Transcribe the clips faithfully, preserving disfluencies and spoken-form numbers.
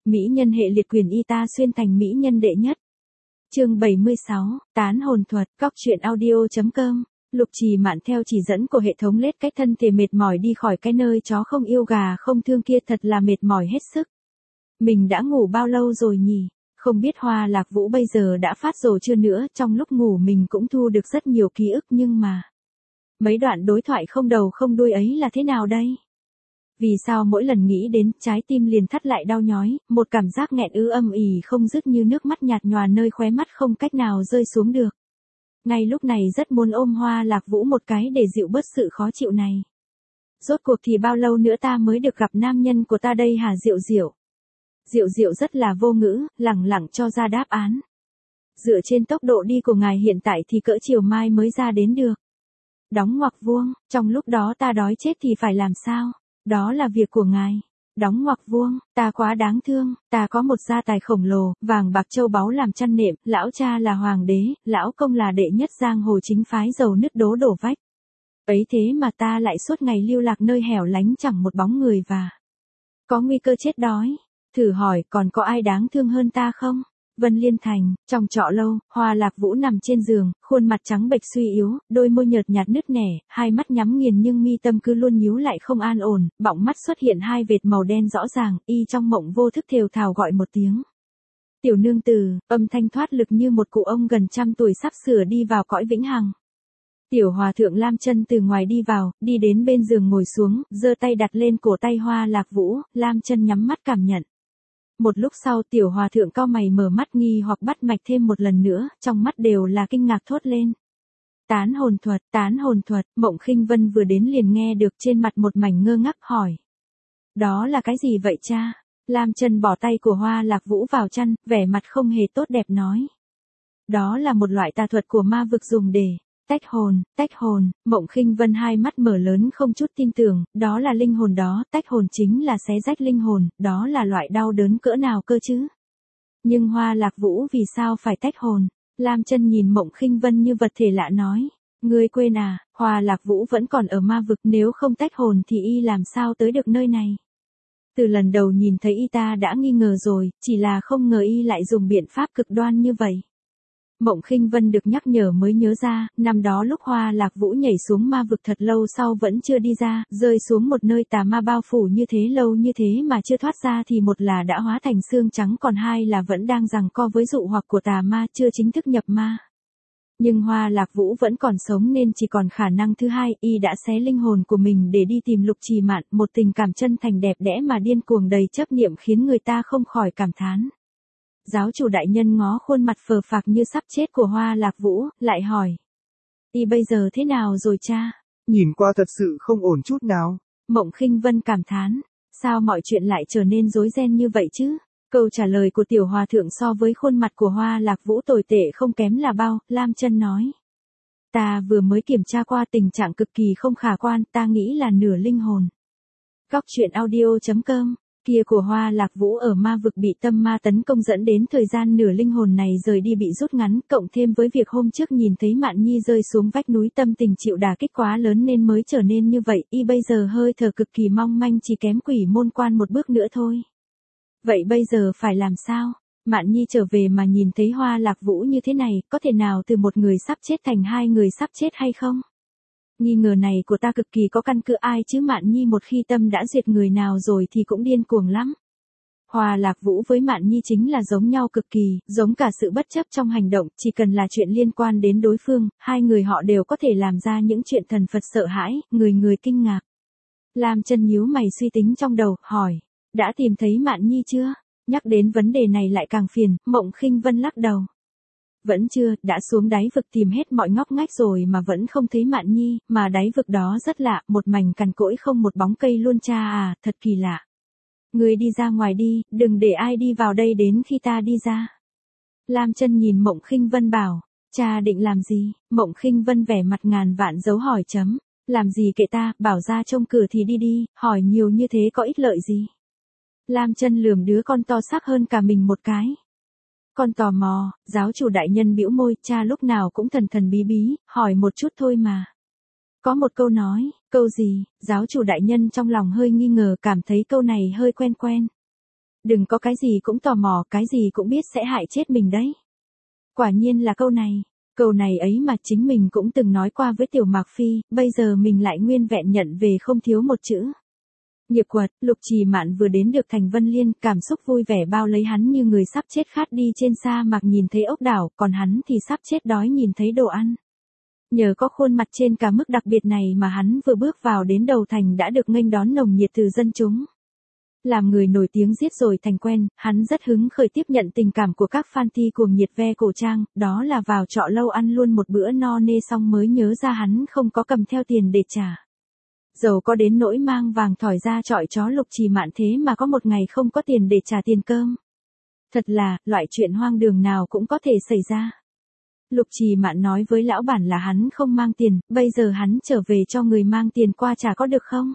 Mỹ nhân hệ liệt quyền y ta xuyên thành mỹ nhân đệ nhất. Chương bảy mươi sáu, tán hồn thuật, góc truyện audio chấm com. Lục Trì Mạn theo chỉ dẫn của hệ thống lết cách thân thể mệt mỏi đi khỏi cái nơi chó không yêu gà không thương kia, thật là mệt mỏi hết sức. Mình đã ngủ bao lâu rồi nhỉ? Không biết Hoa Lạc Vũ bây giờ đã phát rồ chưa nữa, trong lúc ngủ mình cũng thu được rất nhiều ký ức nhưng mà... Mấy đoạn đối thoại không đầu không đuôi ấy là thế nào đây? Vì sao mỗi lần nghĩ đến, trái tim liền thắt lại đau nhói, một cảm giác nghẹn ứ âm ỉ không dứt như nước mắt nhạt nhòa nơi khóe mắt không cách nào rơi xuống được. Ngay lúc này rất muốn ôm Hoa Lạc Vũ một cái để dịu bớt sự khó chịu này. Rốt cuộc thì bao lâu nữa ta mới được gặp nam nhân của ta đây hả Diệu Diệu? Diệu Diệu rất là vô ngữ, lẳng lặng cho ra đáp án. Dựa trên tốc độ đi của ngài hiện tại thì cỡ chiều mai mới ra đến được. Đóng ngoặc vuông, trong lúc đó ta đói chết thì phải làm sao? Đó là việc của ngài. Đóng ngoặc vuông, ta quá đáng thương, ta có một gia tài khổng lồ, vàng bạc châu báu làm chăn nệm, lão cha là hoàng đế, lão công là đệ nhất giang hồ chính phái, giàu nứt đố đổ vách. Ấy thế mà ta lại suốt ngày lưu lạc nơi hẻo lánh chẳng một bóng người và có nguy cơ chết đói. Thử hỏi còn có ai đáng thương hơn ta không? Vân Liên Thành, trong trọ lâu, Hoa Lạc Vũ nằm trên giường, khuôn mặt trắng bệch suy yếu, đôi môi nhợt nhạt nứt nẻ, hai mắt nhắm nghiền nhưng mi tâm cứ luôn nhíu lại không an ổn, bọng mắt xuất hiện hai vệt màu đen rõ ràng, y trong mộng vô thức thều thào gọi một tiếng. Tiểu nương tử, âm thanh thoát lực như một cụ ông gần trăm tuổi sắp sửa đi vào cõi vĩnh hằng. Tiểu hòa thượng Lam Chân từ ngoài đi vào, đi đến bên giường ngồi xuống, giơ tay đặt lên cổ tay Hoa Lạc Vũ, Lam Chân nhắm mắt cảm nhận. Một lúc sau tiểu hòa thượng cau mày mở mắt nghi hoặc bắt mạch thêm một lần nữa, trong mắt đều là kinh ngạc thốt lên. Tán hồn thuật, tán hồn thuật, Mộng Khinh Vân vừa đến liền nghe được, trên mặt một mảnh ngơ ngác hỏi. Đó là cái gì vậy cha? Lam Chân bỏ tay của Hoa Lạc Vũ vào chăn, vẻ mặt không hề tốt đẹp nói. Đó là một loại tà thuật của ma vực dùng để tách hồn, tách hồn. Mộng Khinh Vân hai mắt mở lớn không chút tin tưởng, đó là linh hồn đó, tách hồn chính là xé rách linh hồn, đó là loại đau đớn cỡ nào cơ chứ? Nhưng Hoa Lạc Vũ vì sao phải tách hồn? Lam Chân nhìn Mộng Khinh Vân như vật thể lạ nói, ngươi quên à, Hoa Lạc Vũ vẫn còn ở ma vực, nếu không tách hồn thì y làm sao tới được nơi này? Từ lần đầu nhìn thấy y ta đã nghi ngờ rồi, chỉ là không ngờ y lại dùng biện pháp cực đoan như vậy. Mộng Khinh Vân được nhắc nhở mới nhớ ra, năm đó lúc Hoa Lạc Vũ nhảy xuống ma vực thật lâu sau vẫn chưa đi ra, rơi xuống một nơi tà ma bao phủ như thế lâu như thế mà chưa thoát ra thì một là đã hóa thành xương trắng, còn hai là vẫn đang giằng co với dụ hoặc của tà ma, chưa chính thức nhập ma. Nhưng Hoa Lạc Vũ vẫn còn sống nên chỉ còn khả năng thứ hai, y đã xé linh hồn của mình để đi tìm Lục Trì Mạn, một tình cảm chân thành đẹp đẽ mà điên cuồng đầy chấp niệm khiến người ta không khỏi cảm thán. Giáo chủ đại nhân ngó khuôn mặt phờ phạc như sắp chết của Hoa Lạc Vũ, lại hỏi. Y bây giờ thế nào rồi cha? Nhìn qua thật sự không ổn chút nào. Mộng Khinh Vân cảm thán. Sao mọi chuyện lại trở nên rối ren như vậy chứ? Câu trả lời của tiểu hòa thượng so với khuôn mặt của Hoa Lạc Vũ tồi tệ không kém là bao, Lam Chân nói. Ta vừa mới kiểm tra qua, tình trạng cực kỳ không khả quan, ta nghĩ là nửa linh hồn. Góc truyện audio chấm com. Kia của Hoa Lạc Vũ ở ma vực bị tâm ma tấn công dẫn đến thời gian nửa linh hồn này rời đi bị rút ngắn, cộng thêm với việc hôm trước nhìn thấy Mạn Nhi rơi xuống vách núi, tâm tình chịu đả kích quá lớn nên mới trở nên như vậy, y bây giờ hơi thở cực kỳ mong manh, chỉ kém quỷ môn quan một bước nữa thôi. Vậy bây giờ phải làm sao? Mạn Nhi trở về mà nhìn thấy Hoa Lạc Vũ như thế này, có thể nào từ một người sắp chết thành hai người sắp chết hay không? Nghi ngờ này của ta cực kỳ có căn cứ, ai chứ Mạn Nhi một khi tâm đã duyệt người nào rồi thì cũng điên cuồng lắm. Hoa Lạc Vũ với Mạn Nhi chính là giống nhau cực kỳ, giống cả sự bất chấp trong hành động, chỉ cần là chuyện liên quan đến đối phương, hai người họ đều có thể làm ra những chuyện thần Phật sợ hãi, người người kinh ngạc. Lam Chân nhíu mày suy tính trong đầu, hỏi, đã tìm thấy Mạn Nhi chưa? Nhắc đến vấn đề này lại càng phiền, Mộng Khinh Vân lắc đầu. Vẫn chưa, đã xuống đáy vực tìm hết mọi ngóc ngách rồi mà vẫn không thấy Mạn Nhi, mà đáy vực đó rất lạ, một mảnh cằn cỗi không một bóng cây luôn cha à, thật kỳ lạ. Người đi ra ngoài đi, đừng để ai đi vào đây đến khi ta đi ra. Lam Chân nhìn Mộng Khinh Vân bảo, cha định làm gì? Mộng Khinh Vân vẻ mặt ngàn vạn dấu hỏi chấm, làm gì kệ ta, bảo ra trông cửa thì đi đi, hỏi nhiều như thế có ích lợi gì? Lam Chân lườm đứa con to xác hơn cả mình một cái. Con tò mò, giáo chủ đại nhân bĩu môi, cha lúc nào cũng thần thần bí bí, hỏi một chút thôi mà. Có một câu nói, câu gì? Giáo chủ đại nhân trong lòng hơi nghi ngờ, cảm thấy câu này hơi quen quen. Đừng có cái gì cũng tò mò, cái gì cũng biết sẽ hại chết mình đấy. Quả nhiên là câu này, câu này ấy mà chính mình cũng từng nói qua với Tiểu Mạc Phi, bây giờ mình lại nguyên vẹn nhận về không thiếu một chữ. Nghiệp quật, Lục Trì Mạn vừa đến được thành Vân Liên, cảm xúc vui vẻ bao lấy hắn như người sắp chết khát đi trên sa mạc nhìn thấy ốc đảo, còn hắn thì sắp chết đói nhìn thấy đồ ăn. Nhờ có khuôn mặt trên cả mức đặc biệt này mà hắn vừa bước vào đến đầu thành đã được nghênh đón nồng nhiệt từ dân chúng. Làm người nổi tiếng giết rồi thành quen, hắn rất hứng khởi tiếp nhận tình cảm của các fan ti cuồng nhiệt ve cổ trang, đó là vào trọ lâu ăn luôn một bữa no nê xong mới nhớ ra hắn không có cầm theo tiền để trả. Dầu có đến nỗi mang vàng thỏi ra chọi chó Lục Trì Mạn thế mà có một ngày không có tiền để trả tiền cơm. Thật là, loại chuyện hoang đường nào cũng có thể xảy ra. Lục Trì Mạn nói với lão bản là hắn không mang tiền, bây giờ hắn trở về cho người mang tiền qua trả có được không?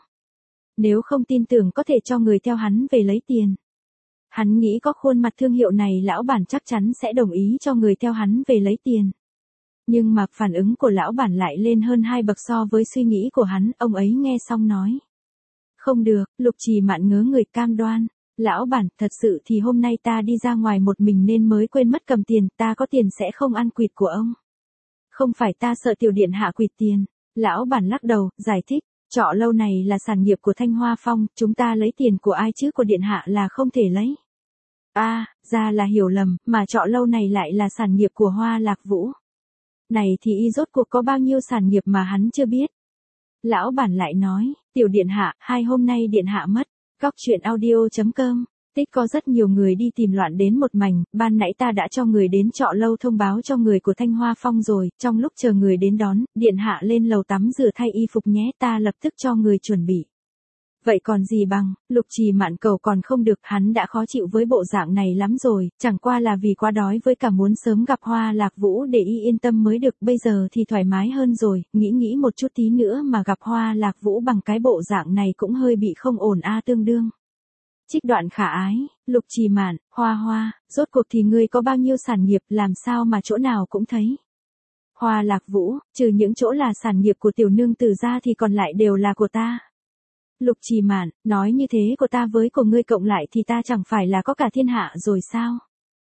Nếu không tin tưởng có thể cho người theo hắn về lấy tiền. Hắn nghĩ có khuôn mặt thương hiệu này lão bản chắc chắn sẽ đồng ý cho người theo hắn về lấy tiền. Nhưng mà phản ứng của lão bản lại lên hơn hai bậc so với suy nghĩ của hắn, ông ấy nghe xong nói. Không được, Lục Trì Mạn ngớ người cam đoan. Lão bản, thật sự thì hôm nay ta đi ra ngoài một mình nên mới quên mất cầm tiền, ta có tiền sẽ không ăn quỵt của ông. Không phải ta sợ tiểu điện hạ quỵt tiền. Lão bản lắc đầu, giải thích, trọ lâu này là sản nghiệp của Thanh Hoa Phong, chúng ta lấy tiền của ai chứ của điện hạ là không thể lấy. A, à, ra là hiểu lầm, mà trọ lâu này lại là sản nghiệp của Hoa Lạc Vũ. Này thì y rốt cuộc có bao nhiêu sản nghiệp mà hắn chưa biết. Lão bản lại nói, tiểu điện hạ, hai hôm nay điện hạ mất. Góc truyện audio chấm com, tích có rất nhiều người đi tìm loạn đến một mảnh, ban nãy ta đã cho người đến trọ lâu thông báo cho người của Thanh Hoa Phong rồi, trong lúc chờ người đến đón, điện hạ lên lầu tắm rửa thay y phục nhé, ta lập tức cho người chuẩn bị. Vậy còn gì bằng, Lục Trì Mạn cầu còn không được, hắn đã khó chịu với bộ dạng này lắm rồi, chẳng qua là vì quá đói với cả muốn sớm gặp Hoa Lạc Vũ để y yên tâm mới được, bây giờ thì thoải mái hơn rồi, nghĩ nghĩ một chút tí nữa mà gặp Hoa Lạc Vũ bằng cái bộ dạng này cũng hơi bị không ổn a tương đương. Trích đoạn khả ái, Lục Trì Mạn, Hoa Hoa, rốt cuộc thì ngươi có bao nhiêu sản nghiệp làm sao mà chỗ nào cũng thấy. Hoa Lạc Vũ, trừ những chỗ là sản nghiệp của tiểu nương tử ra thì còn lại đều là của ta. Lục Trì Mạn, nói như thế của ta với của ngươi cộng lại thì ta chẳng phải là có cả thiên hạ rồi sao?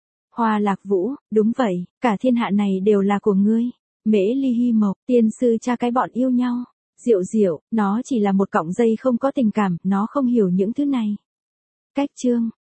Hoa Lạc Vũ, đúng vậy, cả thiên hạ này đều là của ngươi. Mễ Ly Hy Mộc, tiên sư cha cái bọn yêu nhau. Diệu Diệu, nó chỉ là một cọng dây không có tình cảm, nó không hiểu những thứ này. Cách chương